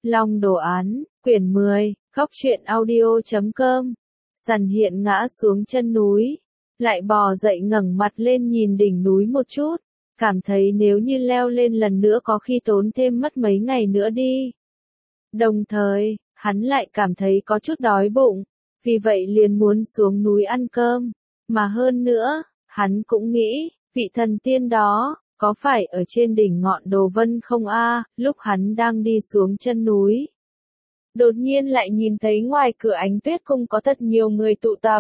Long đồ án, quyển 10, góc truyện audio.com. Sàn hiện ngã xuống chân núi, lại bò dậy ngẩng mặt lên nhìn đỉnh núi một chút, cảm thấy nếu như leo lên lần nữa có khi tốn thêm mất mấy ngày nữa đi. Đồng thời, hắn lại cảm thấy có chút đói bụng, vì vậy liền muốn xuống núi ăn cơm, mà hơn nữa, hắn cũng nghĩ, vị thần tiên đó, có phải ở trên đỉnh ngọn Đồ Vân không a? Lúc hắn đang đi xuống chân núi, đột nhiên lại nhìn thấy ngoài cửa Ánh Tuyết Cung có thật nhiều người tụ tập.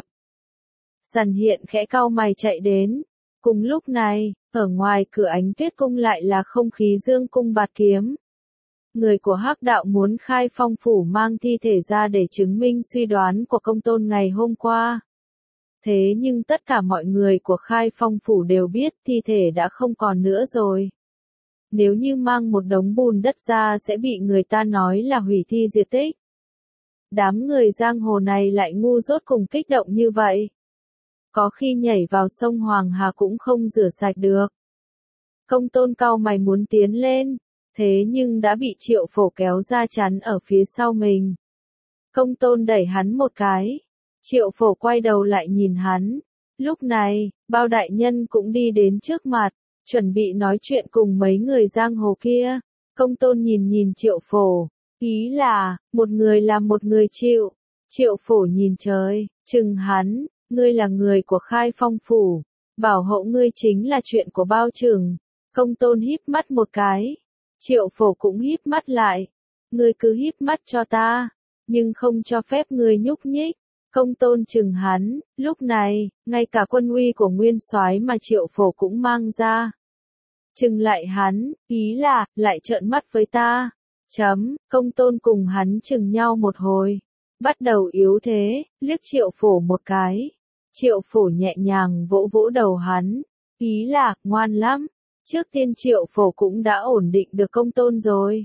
Sàn hiện khẽ cau mày chạy đến. Cùng lúc này, ở ngoài cửa Ánh Tuyết Cung lại là không khí dương cung bạt kiếm. Người của Hắc đạo muốn khai phong phủ mang thi thể ra để chứng minh suy đoán của công tôn ngày hôm qua. Thế nhưng tất cả mọi người của khai phong phủ đều biết thi thể đã không còn nữa rồi. Nếu như mang một đống bùn đất ra sẽ bị người ta nói là hủy thi diệt tích. Đám người giang hồ này lại ngu dốt cùng kích động như vậy. Có khi nhảy vào sông Hoàng Hà cũng không rửa sạch được. Công tôn cau mày muốn tiến lên, thế nhưng đã bị Triệu Phổ kéo ra chắn ở phía sau mình. Công tôn đẩy hắn một cái. Triệu Phổ quay đầu lại nhìn hắn. Lúc này, Bao đại nhân cũng đi đến trước mặt, chuẩn bị nói chuyện cùng mấy người giang hồ kia. Công tôn nhìn Triệu Phổ, ý là, một người làm một người chịu. Triệu Phổ nhìn trời, chừng hắn, ngươi là người của khai phong phủ, bảo hộ ngươi chính là chuyện của Bao Trừng. Công tôn híp mắt một cái. Triệu Phổ cũng híp mắt lại. Ngươi cứ híp mắt cho ta, nhưng không cho phép ngươi nhúc nhích. Công tôn chừng hắn, lúc này, ngay cả quân uy của nguyên soái mà Triệu Phổ cũng mang ra. Chừng lại hắn, ý là, lại trợn mắt với ta. Công tôn cùng hắn chừng nhau một hồi. Bắt đầu yếu thế, liếc Triệu Phổ một cái. Triệu Phổ nhẹ nhàng vỗ vỗ đầu hắn. Ý là, ngoan lắm. Trước tiên Triệu Phổ cũng đã ổn định được công tôn rồi.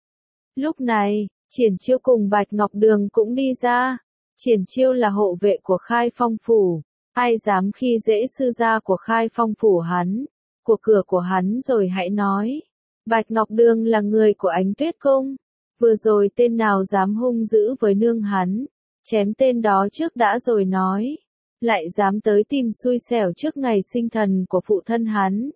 Lúc này, Triển Chiêu cùng Bạch Ngọc Đường cũng đi ra. Triển Chiêu là hộ vệ của khai phong phủ. Ai dám khi dễ sư gia của khai phong phủ hắn, của cửa của hắn rồi hãy nói. Bạch Ngọc Đường là người của Ánh Tuyết Cung. Vừa rồi tên nào dám hung dữ với nương hắn, chém tên đó trước đã rồi nói. Lại dám tới tìm xui xẻo trước ngày sinh thần của phụ thân hắn.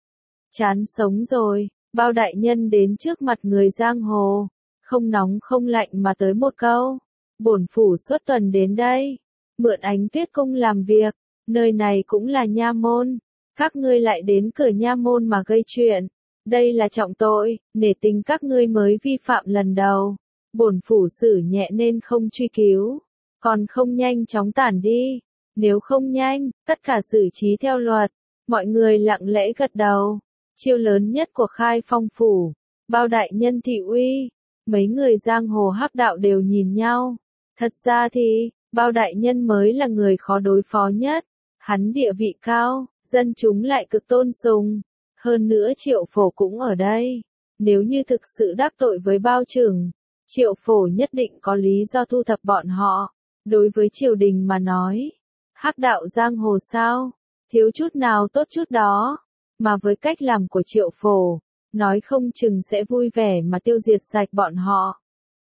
Chán sống rồi. Bao đại nhân đến trước mặt người giang hồ, không nóng không lạnh mà tới một câu. Bổn phủ suốt tuần đến đây, mượn Ánh Tuyết Cung làm việc, nơi này cũng là nha môn, các ngươi lại đến cửa nha môn mà gây chuyện, đây là trọng tội, nể tình các ngươi mới vi phạm lần đầu, bổn phủ xử nhẹ nên không truy cứu, còn không nhanh chóng tản đi, nếu không nhanh, tất cả xử trí theo luật. Mọi người lặng lẽ gật đầu. Chiêu lớn nhất của khai phong phủ, Bao đại nhân thị uy. Mấy người giang hồ Hắc đạo đều nhìn nhau. Thật ra thì, Bao đại nhân mới là người khó đối phó nhất. Hắn địa vị cao, dân chúng lại cực tôn sùng. Hơn nữa Triệu Phổ cũng ở đây. Nếu như thực sự đắc tội với Bao Trừng, Triệu Phổ nhất định có lý do thu thập bọn họ. Đối với triều đình mà nói, Hắc đạo giang hồ sao, thiếu chút nào tốt chút đó. Mà với cách làm của Triệu Phổ, nói không chừng sẽ vui vẻ mà tiêu diệt sạch bọn họ.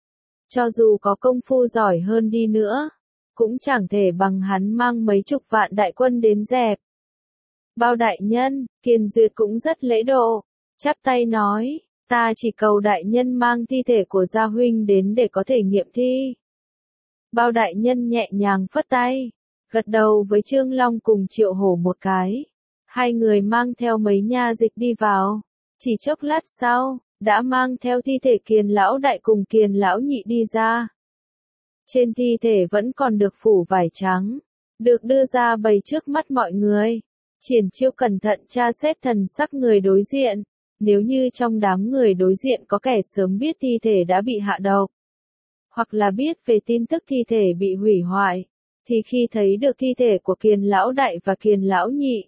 Cho dù có công phu giỏi hơn đi nữa, cũng chẳng thể bằng hắn mang mấy chục vạn đại quân đến dẹp. Bao đại nhân, Kiền Duyệt cũng rất lễ độ, chắp tay nói, ta chỉ cầu đại nhân mang thi thể của gia huynh đến để có thể nghiệm thi. Bao đại nhân nhẹ nhàng phất tay, gật đầu với Trương Long cùng Triệu Hổ một cái. Hai người mang theo mấy nha dịch đi vào. Chỉ chốc lát sau, đã mang theo thi thể Kiền lão đại cùng Kiền lão nhị đi ra. Trên thi thể vẫn còn được phủ vải trắng, được đưa ra bày trước mắt mọi người. Triển Chiêu cẩn thận tra xét thần sắc người đối diện. Nếu như trong đám người đối diện có kẻ sớm biết thi thể đã bị hạ độc, hoặc là biết về tin tức thi thể bị hủy hoại, thì khi thấy được thi thể của Kiền lão đại và Kiền lão nhị,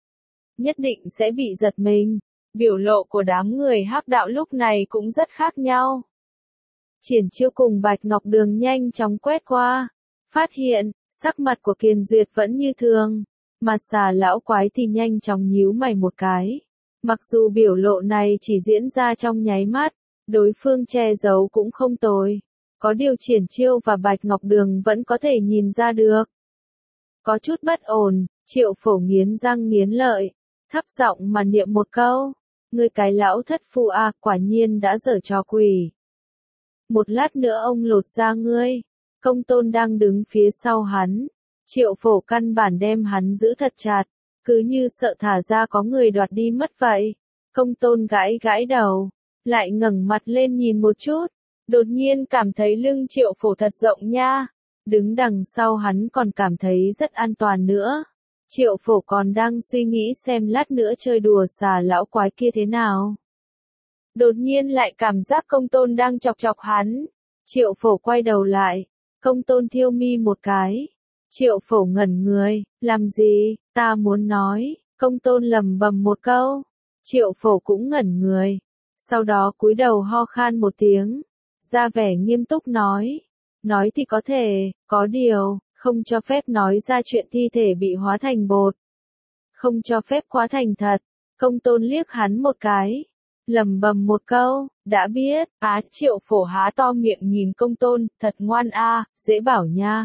nhất định sẽ bị giật mình. Biểu lộ của đám người Hắc đạo lúc này cũng rất khác nhau. Triển Chiêu cùng Bạch Ngọc Đường nhanh chóng quét qua, phát hiện, sắc mặt của Kiền Duyệt vẫn như thường, mà Xà lão quái thì nhanh chóng nhíu mày một cái. Mặc dù biểu lộ này chỉ diễn ra trong nháy mắt, Đối phương che giấu cũng không tồi. Có điều Triển Chiêu và Bạch Ngọc Đường vẫn có thể nhìn ra được. Có chút bất ổn, Triệu Phổ nghiến răng nghiến lợi, thấp giọng mà niệm một câu. Ngươi cái lão thất phu à, quả nhiên đã giở trò quỷ. Một lát nữa ông lột ra ngươi. Công Tôn đang đứng phía sau hắn. Triệu Phổ căn bản đem hắn giữ thật chặt, cứ như sợ thả ra có người đoạt đi mất vậy. Công Tôn gãi gãi đầu, lại ngẩng mặt lên nhìn một chút, đột nhiên cảm thấy lưng Triệu Phổ thật rộng nha. Đứng đằng sau hắn còn cảm thấy rất an toàn nữa. Triệu Phổ còn đang suy nghĩ xem lát nữa chơi đùa xà lão quái kia thế nào. Đột nhiên lại cảm giác Công Tôn đang chọc chọc hắn. Triệu Phổ quay đầu lại, Công Tôn thiêu mi một cái. Triệu Phổ ngẩn người, làm gì, ta muốn nói. Công Tôn lầm bầm một câu. Triệu Phổ cũng ngẩn người. Sau đó cúi đầu ho khan một tiếng. Ra vẻ nghiêm túc nói. Nói thì có thể, có điều, không cho phép nói ra chuyện thi thể bị hóa thành bột. Không cho phép quá thành thật. Công Tôn liếc hắn một cái. Lầm bầm một câu, đã biết. Triệu Phổ há to miệng nhìn Công Tôn, thật ngoan a, dễ bảo nha.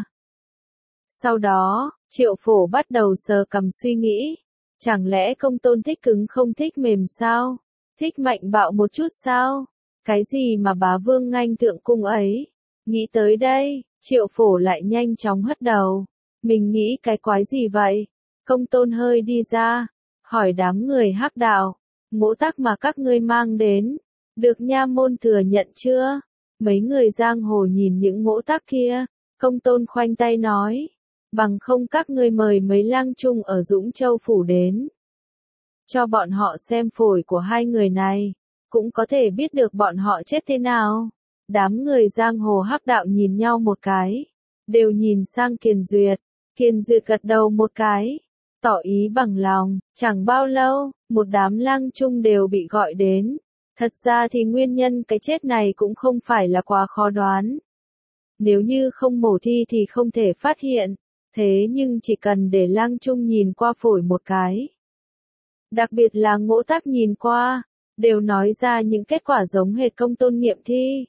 Sau đó, Triệu Phổ bắt đầu sờ cằm suy nghĩ. Chẳng lẽ Công Tôn thích cứng không thích mềm sao? Thích mạnh bạo một chút sao? Cái gì mà bá vương nganh thượng cung ấy? Nghĩ tới đây, Triệu Phổ lại nhanh chóng hất đầu. Mình nghĩ cái quái gì vậy? Công Tôn hơi đi ra, hỏi đám người hắc đạo. Ngũ tắc mà các ngươi mang đến, được nha môn thừa nhận chưa? Mấy người giang hồ nhìn những ngũ tắc kia, Công Tôn khoanh tay nói. Bằng không các ngươi mời mấy lang trung ở Dũng Châu Phủ đến. Cho bọn họ xem phổi của hai người này, cũng có thể biết được bọn họ chết thế nào. Đám người giang hồ hắc đạo nhìn nhau một cái, đều nhìn sang Kiền Duyệt. Kiền Duyệt gật đầu một cái, tỏ ý bằng lòng. Chẳng bao lâu, một đám lang trung đều bị gọi đến. Thật ra thì nguyên nhân cái chết này cũng không phải là quá khó đoán. Nếu như không mổ thi thì không thể phát hiện. Thế nhưng chỉ cần để lang trung nhìn qua phổi một cái. Đặc biệt là ngũ tắc nhìn qua, đều nói ra những kết quả giống hệt Công Tôn nghiệm thi.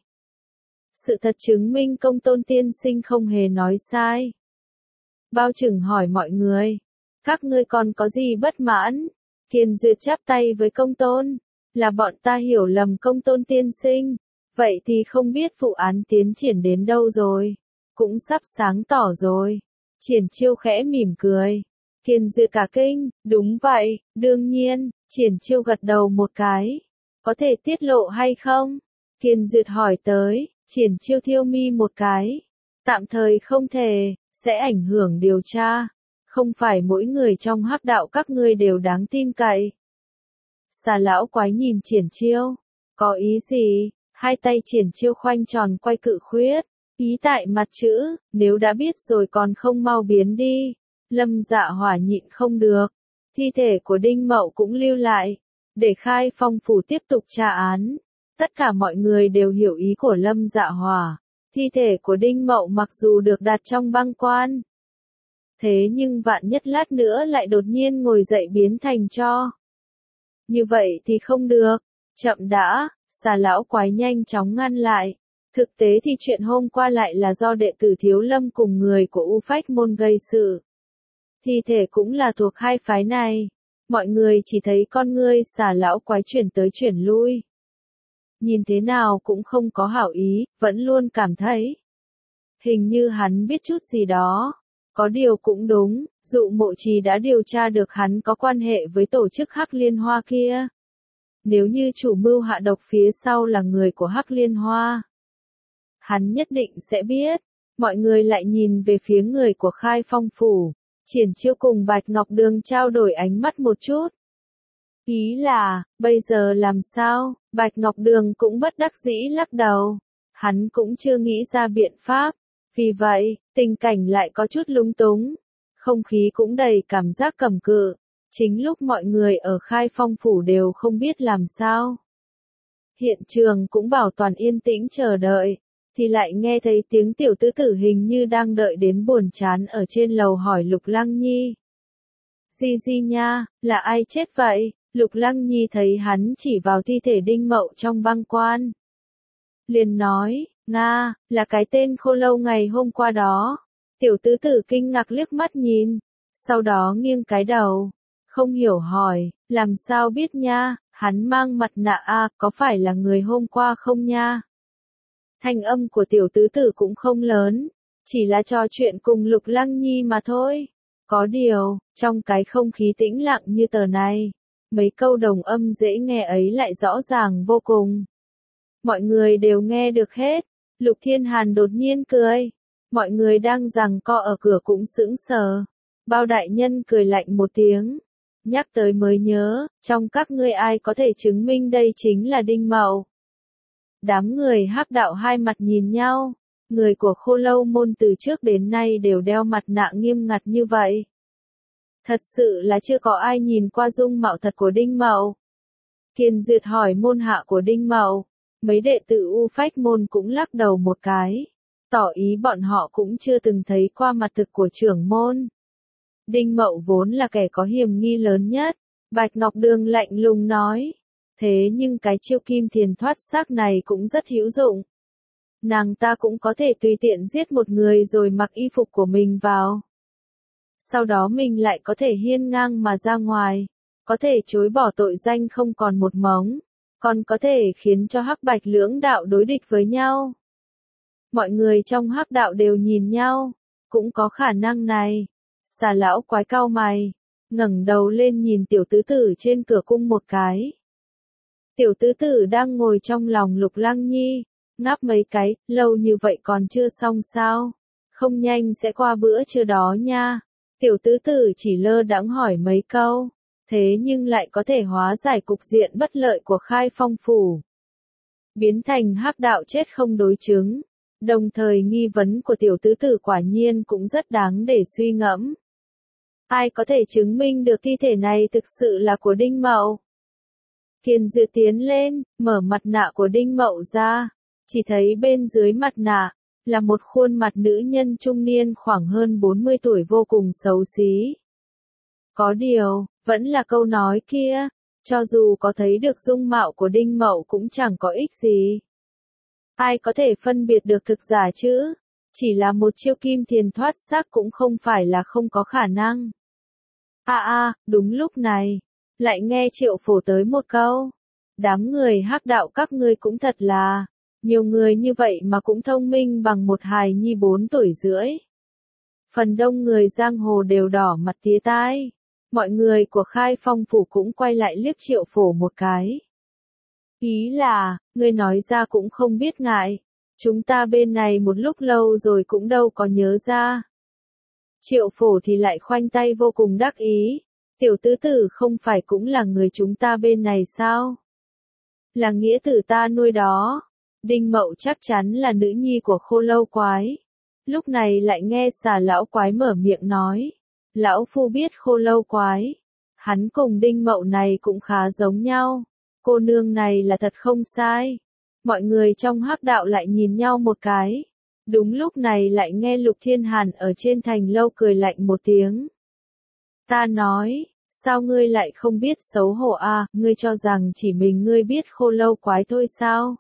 Sự thật chứng minh Công Tôn tiên sinh không hề nói sai. Bao Trừng hỏi mọi người, các ngươi còn có gì bất mãn? Kiền Duyệt chắp tay với Công Tôn, là bọn ta hiểu lầm Công Tôn tiên sinh. Vậy thì không biết vụ án tiến triển đến đâu rồi? Cũng sắp sáng tỏ rồi. Triển Chiêu khẽ mỉm cười. Kiền Duyệt cả kinh, đúng vậy, đương nhiên. Triển Chiêu gật đầu một cái. Có thể tiết lộ hay không? Kiền Duyệt hỏi tới. Triển Chiêu thiêu mi một cái. Tạm thời không thể, sẽ ảnh hưởng điều tra. Không phải mỗi người trong hắc đạo các ngươi đều đáng tin cậy. Xà lão quái nhìn Triển Chiêu. Có ý gì? Hai tay Triển Chiêu khoanh tròn quay cự khuyết. Ý tại mặt chữ, nếu đã biết rồi còn không mau biến đi. Lâm Dạ Hỏa nhịn không được. Thi thể của Đinh Mậu cũng lưu lại. Để Khai Phong phủ tiếp tục tra án. Tất cả mọi người đều hiểu ý của Lâm Dạ Hỏa. Thi thể của Đinh Mậu mặc dù được đặt trong băng quan. Thế nhưng vạn nhất lát nữa lại đột nhiên ngồi dậy biến thành tro. Như vậy thì không được. Chậm đã, xà lão quái nhanh chóng ngăn lại. Thực tế thì chuyện hôm qua lại là do đệ tử Thiếu Lâm cùng người của U Phách môn gây sự. Thi thể cũng là thuộc hai phái này. Mọi người chỉ thấy con ngươi xà lão quái chuyển tới chuyển lui. Nhìn thế nào cũng không có hảo ý, vẫn luôn cảm thấy. Hình như hắn biết chút gì đó. Có điều cũng đúng, Dụ Mộ Trì đã điều tra được hắn có quan hệ với tổ chức Hắc Liên Hoa kia. Nếu như chủ mưu hạ độc phía sau là người của Hắc Liên Hoa, hắn nhất định sẽ biết. Mọi người lại nhìn về phía người của Khai Phong phủ. Triển Chiêu cùng Bạch Ngọc Đường trao đổi ánh mắt một chút. Ý là, bây giờ làm sao? Bạch Ngọc Đường cũng bất đắc dĩ lắc đầu. Hắn cũng chưa nghĩ ra biện pháp. Vì vậy, tình cảnh lại có chút lúng túng. Không khí cũng đầy cảm giác cầm cự. Chính lúc mọi người ở Khai Phong phủ đều không biết làm sao. Hiện trường cũng bảo toàn yên tĩnh chờ đợi. Thì lại nghe thấy tiếng tiểu tứ tử hình như đang đợi đến buồn chán ở trên lầu hỏi Lục Lăng Nhi. Di nha, là ai chết vậy? Lục Lăng Nhi thấy hắn chỉ vào thi thể Đinh Mậu trong băng quan. liền nói, Nga, là cái tên khô lâu ngày hôm qua đó. Tiểu tứ tử kinh ngạc liếc mắt nhìn, sau đó nghiêng cái đầu, không hiểu hỏi, làm sao biết nha, hắn mang mặt nạ à, có phải là người hôm qua không nha? Thanh âm của tiểu tứ tử cũng không lớn, chỉ là trò chuyện cùng Lục Lăng Nhi mà thôi. Có điều, trong cái không khí tĩnh lặng như tờ này, mấy câu đồng âm dễ nghe ấy lại rõ ràng vô cùng. Mọi người đều nghe được hết. Lục Thiên Hàn đột nhiên cười. Mọi người đang giằng co ở cửa cũng sững sờ. Bao đại nhân cười lạnh một tiếng. Nhắc tới mới nhớ, trong các ngươi ai có thể chứng minh đây chính là Đinh Mậu. Đám người hắc đạo hai mặt nhìn nhau. Người của Khô Lâu môn từ trước đến nay đều đeo mặt nạ nghiêm ngặt như vậy. Thật sự là chưa có ai nhìn qua dung mạo thật của Đinh Mậu. Kiền Duyệt hỏi môn hạ của Đinh Mậu. Mấy đệ tử U Phách môn cũng lắc đầu một cái, tỏ ý bọn họ cũng chưa từng thấy qua mặt thực của trưởng môn. Đinh Mậu vốn là kẻ có hiểm nghi lớn nhất, Bạch Ngọc Đường lạnh lùng nói. Thế nhưng cái chiêu kim thiền thoát xác này cũng rất hữu dụng. Nàng ta cũng có thể tùy tiện giết một người rồi mặc y phục của mình vào. Sau đó mình lại có thể hiên ngang mà ra ngoài, có thể chối bỏ tội danh không còn một mống. Còn có thể khiến cho hắc bạch lưỡng đạo đối địch với nhau. Mọi người trong hắc đạo đều nhìn nhau, cũng có khả năng này. Xà lão quái cau mày, ngẩng đầu lên nhìn tiểu tứ tử trên cửa cung một cái. Tiểu tứ tử đang ngồi trong lòng Lục Lăng Nhi, ngáp mấy cái, lâu như vậy còn chưa xong sao? Không nhanh sẽ qua bữa trưa đó nha. Tiểu tứ tử chỉ lơ đãng hỏi mấy câu. Thế nhưng lại có thể hóa giải cục diện bất lợi của Khai Phong phủ. Biến thành hắc đạo chết không đối chứng. Đồng thời nghi vấn của tiểu tứ tử quả nhiên cũng rất đáng để suy ngẫm. Ai có thể chứng minh được thi thể này thực sự là của Đinh Mậu? Kiền Duyệt tiến lên, mở mặt nạ của Đinh Mậu ra. Chỉ thấy bên dưới mặt nạ, là một khuôn mặt nữ nhân trung niên khoảng hơn 40 tuổi vô cùng xấu xí. Có điều, vẫn là câu nói kia, cho dù có thấy được dung mạo của Đinh Mậu cũng chẳng có ích gì. Ai có thể phân biệt được thực giả chứ? Chỉ là một chiêu kim thiền thoát xác cũng không phải là không có khả năng. Đúng lúc này, lại nghe Triệu Phổ tới một câu. Đám người hắc đạo các ngươi cũng thật là, nhiều người như vậy mà cũng thông minh bằng một hài nhi 4 tuổi rưỡi. Phần đông người giang hồ đều đỏ mặt tía tai. Mọi người của Khai Phong phủ cũng quay lại liếc Triệu Phổ một cái. Ý là, ngươi nói ra cũng không biết ngại. Chúng ta bên này một lúc lâu rồi cũng đâu có nhớ ra. Triệu Phổ thì lại khoanh tay vô cùng đắc ý. Tiểu tứ tử không phải cũng là người chúng ta bên này sao? Là nghĩa tử ta nuôi đó. Đinh Mậu chắc chắn là nữ nhi của Khô Lâu quái. Lúc này lại nghe Xà lão quái mở miệng nói. Lão phu biết Khô Lâu quái. Hắn cùng Đinh Mậu này cũng khá giống nhau. Cô nương này là thật không sai. Mọi người trong hắc đạo lại nhìn nhau một cái. Đúng lúc này lại nghe Lục Thiên Hàn ở trên thành lâu cười lạnh một tiếng. Ta nói, sao ngươi lại không biết xấu hổ à, ngươi cho rằng chỉ mình ngươi biết Khô Lâu quái thôi sao?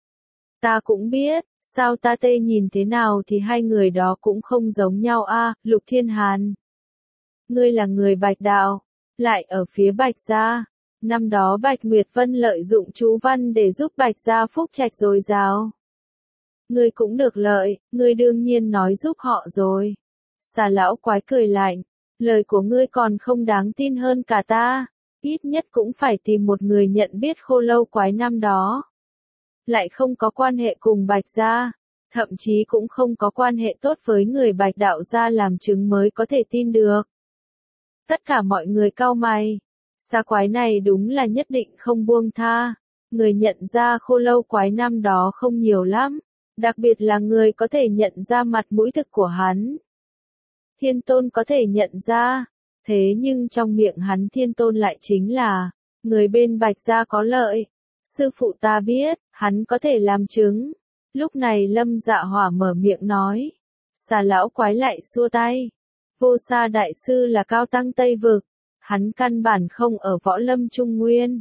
Ta cũng biết, sao ta tê nhìn thế nào thì hai người đó cũng không giống nhau à, Lục Thiên Hàn. Ngươi là người Bạch đạo, lại ở phía Bạch gia. Năm đó Bạch Nguyệt Vân lợi dụng chú văn để giúp Bạch gia phúc trạch dồi dào. Ngươi cũng được lợi, ngươi đương nhiên nói giúp họ rồi. Xà lão quái cười lạnh, lời của ngươi còn không đáng tin hơn cả ta, ít nhất cũng phải tìm một người nhận biết Khô Lâu quái năm đó. Lại không có quan hệ cùng Bạch gia, thậm chí cũng không có quan hệ tốt với người Bạch đạo gia làm chứng mới có thể tin được. Tất cả mọi người cau mày. Xà quái này đúng là nhất định không buông tha. Người nhận ra Khô Lâu quái năm đó không nhiều lắm. Đặc biệt là người có thể nhận ra mặt mũi thực của hắn. Thiên Tôn có thể nhận ra. Thế nhưng trong miệng hắn Thiên Tôn lại chính là người bên Bạch gia có lợi. Sư phụ ta biết, hắn có thể làm chứng. Lúc này Lâm Dạ Hỏa mở miệng nói. Xà lão quái lại xua tay. Vô Sa đại sư là cao tăng Tây vực. Hắn căn bản không ở Võ Lâm Trung Nguyên.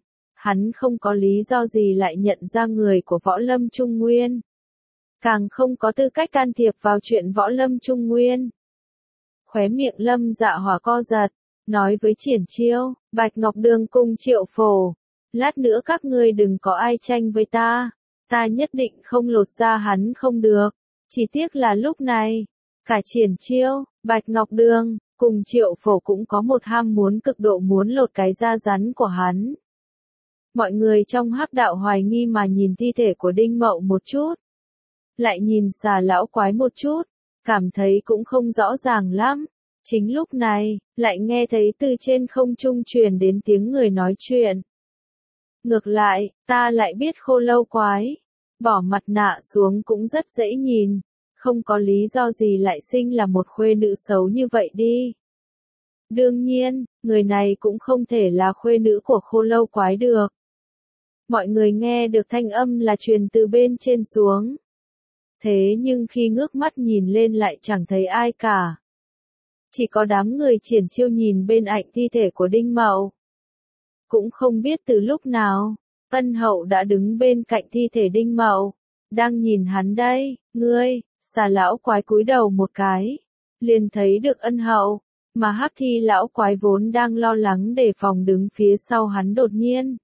hắn không có lý do gì lại nhận ra người của Võ Lâm Trung Nguyên. Càng không có tư cách can thiệp vào chuyện Võ Lâm Trung Nguyên. Khóe miệng Lâm Dạ Hỏa co giật, nói với Triển Chiêu, Bạch Ngọc Đường cùng Triệu Phổ, lát nữa các ngươi đừng có ai tranh với ta nhất định không lột da hắn không được. Chỉ tiếc là lúc này, cả Triển Chiêu, Bạch Ngọc Đường, cùng Triệu Phổ cũng có một ham muốn cực độ muốn lột cái da rắn của hắn. Mọi người trong Hắc Đạo hoài nghi mà nhìn thi thể của Đinh Mậu một chút. Lại nhìn Xà lão quái một chút, cảm thấy cũng không rõ ràng lắm. Chính lúc này, lại nghe thấy từ trên không trung truyền đến tiếng người nói chuyện. Ngược lại, ta lại biết Khô Lâu quái. Bỏ mặt nạ xuống cũng rất dễ nhìn. Không có lý do gì lại sinh là một khuê nữ xấu như vậy đi. Đương nhiên, người này cũng không thể là khuê nữ của Khô Lâu quái được. Mọi người nghe được thanh âm là truyền từ bên trên xuống. Thế nhưng khi ngước mắt nhìn lên lại chẳng thấy ai cả. Chỉ có đám người Triển Chiêu nhìn bên cạnh thi thể của Đinh Mậu. Cũng không biết từ lúc nào, Ân Hậu đã đứng bên cạnh thi thể Đinh Mậu. Đang nhìn hắn đây, ngươi, Xà lão quái cúi đầu một cái. Liền thấy được Ân Hậu, mà Hắc Thi lão quái vốn đang lo lắng đề phòng đứng phía sau hắn đột nhiên.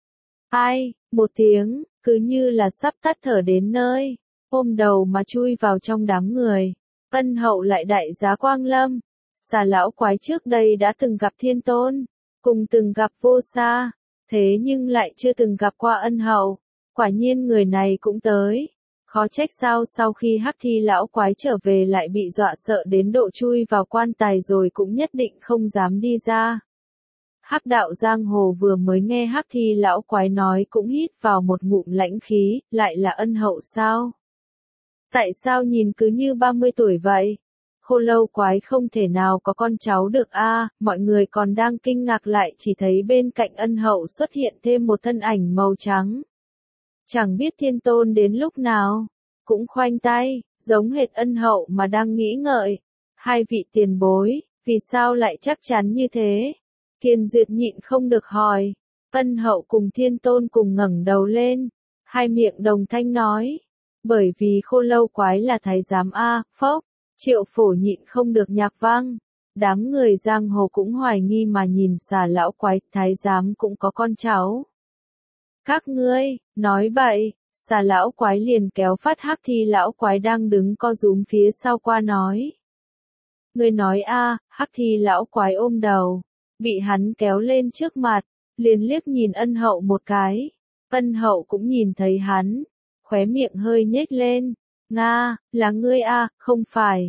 Ai, một tiếng, cứ như là sắp tắt thở đến nơi, ôm đầu mà chui vào trong đám người. Ân Hậu lại đại giá quang lâm. Xà lão quái trước đây đã từng gặp Thiên Tôn, cùng từng gặp Vô Sa, thế nhưng lại chưa từng gặp qua Ân Hậu. Quả nhiên người này cũng tới. Khó trách sao sau khi Hắc Thi lão quái trở về lại bị dọa sợ đến độ chui vào quan tài rồi cũng nhất định không dám đi ra. Hắc Đạo giang hồ vừa mới nghe Hắc Thi lão quái nói cũng hít vào một ngụm lãnh khí, lại là Ân Hậu sao? Tại sao nhìn cứ như 30 tuổi vậy? Khô Lâu quái không thể nào có con cháu được a. Mọi người còn đang kinh ngạc lại chỉ thấy bên cạnh Ân Hậu xuất hiện thêm một thân ảnh màu trắng. Chẳng biết Thiên Tôn đến lúc nào, cũng khoanh tay, giống hệt Ân Hậu mà đang nghĩ ngợi. Hai vị tiền bối, vì sao lại chắc chắn như thế? Kiền Duyệt nhịn không được hỏi. Ân Hậu cùng Thiên Tôn cùng ngẩng đầu lên, hai miệng đồng thanh nói. Bởi vì Khô Lâu quái là thái giám a, phốc. Triệu Phổ nhịn không được nhạc vang. Đám người giang hồ cũng hoài nghi mà nhìn Xà lão quái, thái giám cũng có con cháu. Các ngươi, nói bậy. Xà lão quái liền kéo phát Hắc Thi lão quái đang đứng co rúm phía sau qua nói. Ngươi nói a, Hắc Thi lão quái ôm đầu, bị hắn kéo lên trước mặt, liền liếc nhìn Ân Hậu một cái. Ân Hậu cũng nhìn thấy hắn, khóe miệng hơi nhếch lên. Nga, là ngươi a, không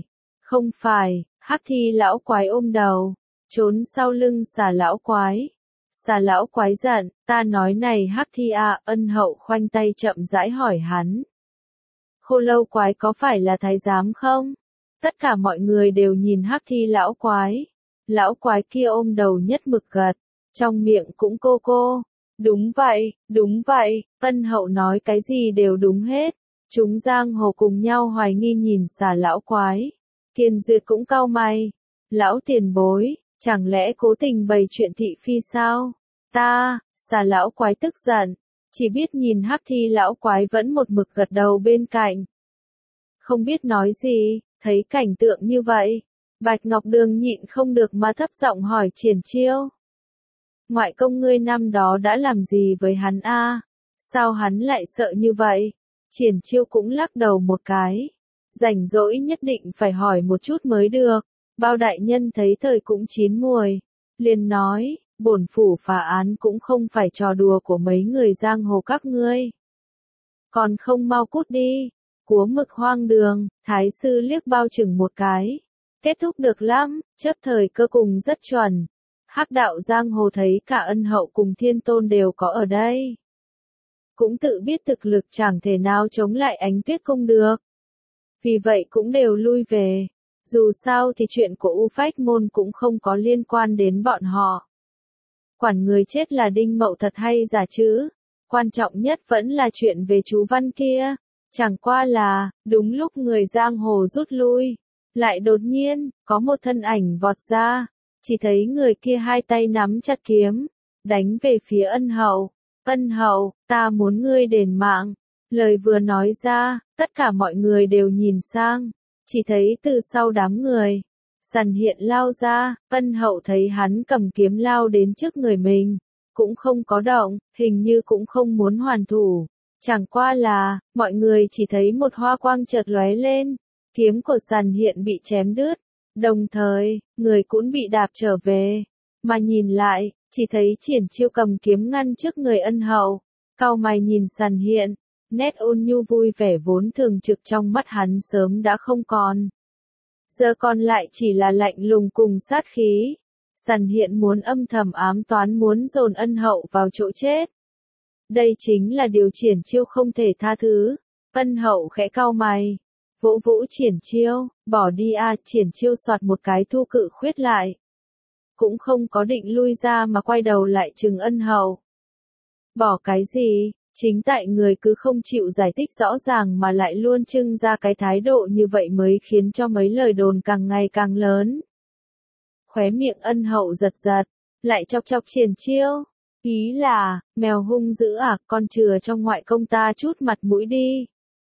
phải, Hắc Thi lão quái ôm đầu, trốn sau lưng Xà lão quái. Xà lão quái giận, ta nói này Hắc Thi a, Ân Hậu khoanh tay chậm rãi hỏi hắn. Khô Lâu quái có phải là thái giám không? Tất cả mọi người đều nhìn Hắc Thi lão quái. Lão quái kia ôm đầu nhất mực gật, trong miệng cũng cô. Đúng vậy, Ân Hậu nói cái gì đều đúng hết. Chúng giang hồ cùng nhau hoài nghi nhìn Xà lão quái. Kiền Duyệt cũng cau mày. Lão tiền bối, chẳng lẽ cố tình bày chuyện thị phi sao? Xà lão quái tức giận, chỉ biết nhìn Hắc Thi lão quái vẫn một mực gật đầu bên cạnh. Không biết nói gì, thấy cảnh tượng như vậy, Bạch Ngọc Đường nhịn không được mà thấp giọng hỏi Triển Chiêu. Ngoại công ngươi năm đó đã làm gì với hắn a? Sao hắn lại sợ như vậy? Triển Chiêu cũng lắc đầu một cái. Rảnh rỗi nhất định phải hỏi một chút mới được. Bao đại nhân thấy thời cũng chín muồi, liền nói, bổn phủ phá án cũng không phải trò đùa của mấy người giang hồ các ngươi. Còn không mau cút đi. Cúa mực hoang đường, thái sư liếc bao chừng một cái. Kết thúc được lắm, chấp thời cơ cùng rất chuẩn. Hắc Đạo giang hồ thấy cả Ân Hậu cùng Thiên Tôn đều có ở đây. Cũng tự biết thực lực chẳng thể nào chống lại Ánh Tuyết Cung được. Vì vậy cũng đều lui về. Dù sao thì chuyện của U Phách Môn cũng không có liên quan đến bọn họ. Quản người chết là Đinh Mậu thật hay giả chứ? Quan trọng nhất vẫn là chuyện về chú Văn kia. Chẳng qua là, đúng lúc người giang hồ rút lui. Lại đột nhiên, có một thân ảnh vọt ra. Chỉ thấy người kia hai tay nắm chặt kiếm, đánh về phía Ân Hậu. Ân hậu, ta muốn ngươi đền mạng. Lời vừa nói ra, tất cả mọi người đều nhìn sang, chỉ thấy từ sau đám người, Sàn Hiện lao ra, Ân hậu thấy hắn cầm kiếm lao đến trước người mình, cũng không có động, hình như cũng không muốn hoàn thủ. Chẳng qua là, mọi người chỉ thấy một hoa quang chợt lóe lên, kiếm của Sàn Hiện bị chém đứt, đồng thời, người cũng bị đạp trở về. Mà nhìn lại, chỉ thấy Triển Chiêu cầm kiếm ngăn trước người Ân hậu, cau mày nhìn Sàn Hiện, nét ôn nhu vui vẻ vốn thường trực trong mắt hắn sớm đã không còn. Giờ còn lại chỉ là lạnh lùng cùng sát khí. Sàn Hiện muốn âm thầm ám toán muốn dồn Ân hậu vào chỗ chết. Đây chính là điều Triển Chiêu không thể tha thứ. Ân hậu khẽ cau mày. Vỗ vỗ Triển Chiêu, bỏ đi a. Triển Chiêu soạt một cái thu cự khuyết lại. Cũng không có định lui ra mà quay đầu lại trừng Ân hậu. Bỏ cái gì? Chính tại người cứ không chịu giải thích rõ ràng mà lại luôn trưng ra cái thái độ như vậy mới khiến cho mấy lời đồn càng ngày càng lớn. Khóe miệng Ân hậu giật giật, lại chọc chọc Triển Chiêu. Ý là, mèo hung dữ à, con chừa trong ngoại công ta chút mặt mũi đi.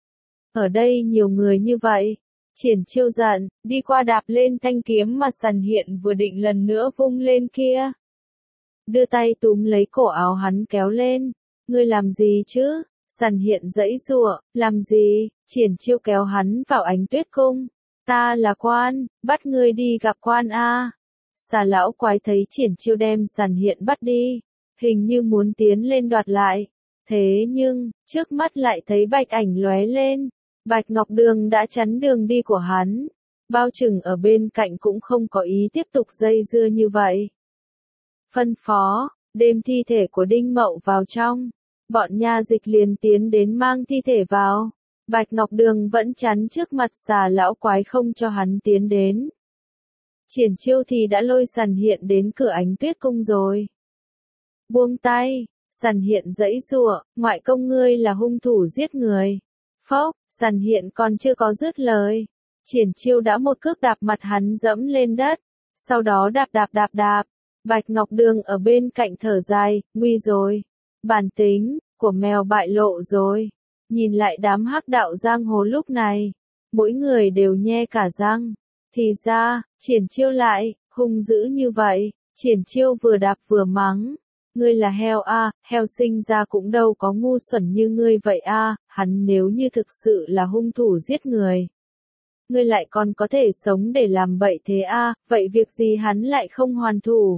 Ở đây nhiều người như vậy. Triển Chiêu giận, đi qua đạp lên thanh kiếm mà Sàn Hiện vừa định lần nữa vung lên kia. Đưa tay túm lấy cổ áo hắn kéo lên. Ngươi làm gì chứ? Sàn Hiện giãy giụa, làm gì? Triển Chiêu kéo hắn vào Ánh Tuyết cung. Ta là quan, bắt ngươi đi gặp quan a. Xà lão quái thấy Triển Chiêu đem Sàn Hiện bắt đi, hình như muốn tiến lên đoạt lại. Thế nhưng, trước mắt lại thấy bạch ảnh lóe lên. Bạch Ngọc Đường đã chắn đường đi của hắn. Bao Trừng ở bên cạnh cũng không có ý tiếp tục dây dưa như vậy. Phân phó, đem thi thể của Đinh Mậu vào trong. Bọn nha dịch liền tiến đến mang thi thể vào. Bạch Ngọc Đường vẫn chắn trước mặt xà lão quái không cho hắn tiến đến. Triển Chiêu thì đã lôi Sàn Hiện đến cửa Ánh Tuyết cung rồi. Buông tay, Sàn Hiện giãy giụa, ngoại công ngươi là hung thủ giết người. Phốc, Sàn Hiện còn chưa có dứt lời. Triển Chiêu đã một cước đạp mặt hắn dẫm lên đất. Sau đó đạp. Bạch Ngọc Đường ở bên cạnh thở dài, nguy rồi. Bản tính của mèo bại lộ rồi. Nhìn lại đám hắc đạo giang hồ lúc này, mỗi người đều nhe cả răng. Thì ra, Triển Chiêu lại hung dữ như vậy. Triển Chiêu vừa đạp vừa mắng. Ngươi là heo a, heo sinh ra cũng đâu có ngu xuẩn như ngươi vậy a. Hắn nếu như thực sự là hung thủ giết người, ngươi lại còn có thể sống để làm bậy thế a, vậy việc gì hắn lại không hoàn thủ?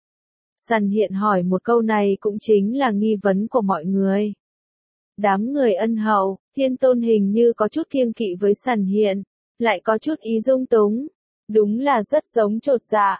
Sàn Hiện hỏi một câu này cũng chính là nghi vấn của mọi người. Đám người Ân hậu, Thiên Tôn hình như có chút kiêng kỵ với Sàn Hiện, lại có chút ý dung túng. Đúng là rất giống chột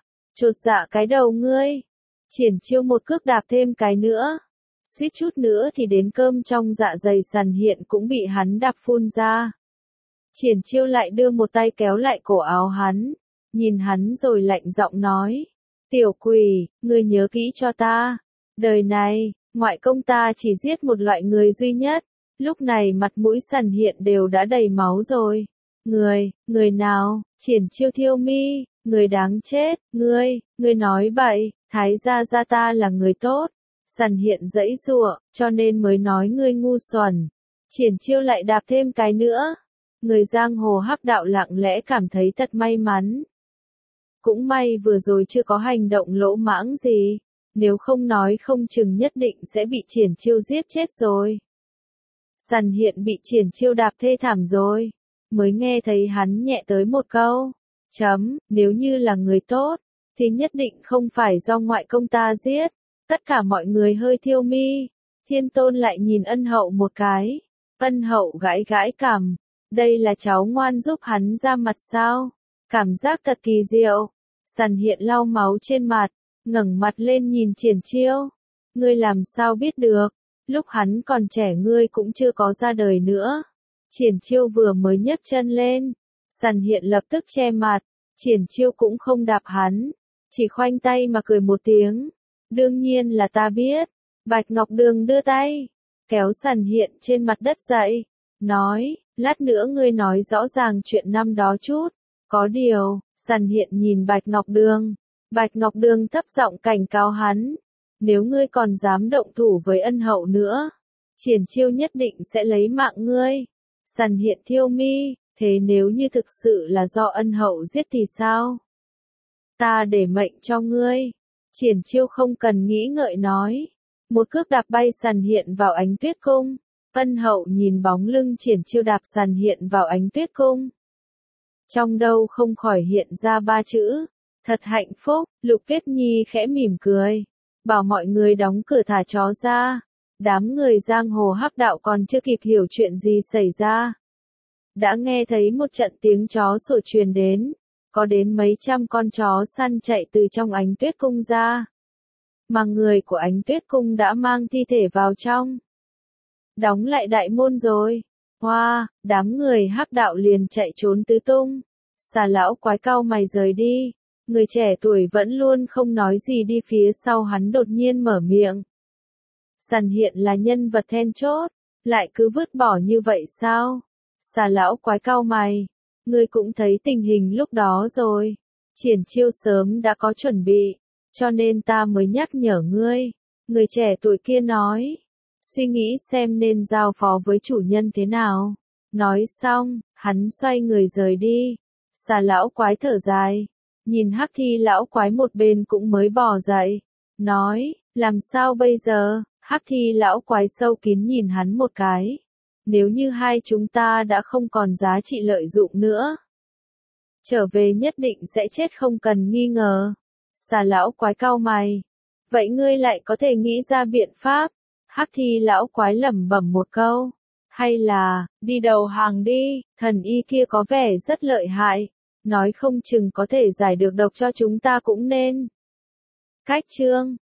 dạ cái đầu ngươi. Triển Chiêu một cước đạp thêm cái nữa. Suýt chút nữa thì đến cơm trong dạ dày Sàn Hiện cũng bị hắn đạp phun ra. Triển Chiêu lại đưa một tay kéo lại cổ áo hắn, nhìn hắn rồi lạnh giọng nói. Tiểu quỷ, ngươi nhớ kỹ cho ta. Đời này, ngoại công ta chỉ giết một loại người duy nhất. Lúc này mặt mũi Sàn Hiện đều đã đầy máu rồi. Người nào? Triển Chiêu thiêu mi, người đáng chết, ngươi nói bậy, Thái gia ta là người tốt. Sàn Hiện giãy giụa, cho nên mới nói ngươi ngu xuẩn. Triển Chiêu lại đạp thêm cái nữa. Người giang hồ hắc đạo lặng lẽ cảm thấy thật may mắn. Cũng may vừa rồi chưa có hành động lỗ mãng gì, nếu không nói không chừng nhất định sẽ bị Triển Chiêu giết chết rồi. Sàn Hiện bị Triển Chiêu đạp thê thảm rồi, mới nghe thấy hắn nhẹ tới một câu. Nếu như là người tốt, thì nhất định không phải do ngoại công ta giết. Tất cả mọi người hơi thiêu mi. Thiên Tôn lại nhìn Ân hậu một cái. Ân hậu gãi cằm. Đây là cháu ngoan giúp hắn ra mặt sao? Cảm giác thật kỳ diệu. Sàn Hiện lau máu trên mặt, ngẩng mặt lên nhìn Triển Chiêu. Ngươi làm sao biết được? Lúc hắn còn trẻ ngươi cũng chưa có ra đời nữa. Triển Chiêu vừa mới nhấc chân lên. Sàn Hiện lập tức che mặt. Triển Chiêu cũng không đạp hắn, chỉ khoanh tay mà cười một tiếng. Đương nhiên là ta biết. Bạch Ngọc Đường đưa tay, kéo Sàn Hiện trên mặt đất dậy, nói, lát nữa ngươi nói rõ ràng chuyện năm đó chút. Có điều, Sàn Hiện nhìn Bạch Ngọc Đường thấp giọng cảnh cáo hắn. nếu ngươi còn dám động thủ với ân hậu nữa, Triển Chiêu nhất định sẽ lấy mạng ngươi. Sàn Hiện thiêu mi, thế nếu như thực sự là do ân hậu giết thì sao? Ta để mệnh cho ngươi. Triển Chiêu không cần nghĩ ngợi nói. Một cước đạp bay Sàn Hiện vào Ánh Tuyết Cung. Ân hậu nhìn bóng lưng Triển Chiêu đạp Sàn Hiện vào Ánh Tuyết Cung. Trong đầu không khỏi hiện ra ba chữ. Thật hạnh phúc. Lục Kết Nhi khẽ mỉm cười. Bảo mọi người đóng cửa thả chó ra. Đám người giang hồ hắc đạo còn chưa kịp hiểu chuyện gì xảy ra. Đã nghe thấy một trận tiếng chó sủa truyền đến. Có đến mấy trăm con chó săn chạy từ trong Ánh Tuyết Cung ra. Mà người của Ánh Tuyết Cung đã mang thi thể vào trong. Đóng lại đại môn rồi. Hoa, đám người hắc đạo liền chạy trốn tứ tung. Xà lão quái cau mày rời đi. Người trẻ tuổi vẫn luôn không nói gì đi phía sau hắn đột nhiên mở miệng. Sàn Hiện là nhân vật then chốt, lại cứ vứt bỏ như vậy sao? Xà lão quái cau mày. Ngươi cũng thấy tình hình lúc đó rồi. Triển Chiêu sớm đã có chuẩn bị, cho nên ta mới nhắc nhở ngươi. Người trẻ tuổi kia nói. Suy nghĩ xem nên giao phó với chủ nhân thế nào. Nói xong, hắn xoay người rời đi. Xà lão quái thở dài. Nhìn Hắc Thi lão quái một bên cũng mới bò dậy. Nói, làm sao bây giờ? Hắc Thi lão quái sâu kín nhìn hắn một cái. Nếu như hai chúng ta đã không còn giá trị lợi dụng nữa, trở về nhất định sẽ chết không cần nghi ngờ. Xà lão quái cau mày. Vậy ngươi lại có thể nghĩ ra biện pháp? Hắc Thi lão quái lẩm bẩm một câu. Hay là, đi đầu hàng đi, thần y kia có vẻ rất lợi hại. Nói không chừng có thể giải được độc cho chúng ta cũng nên. Cách chương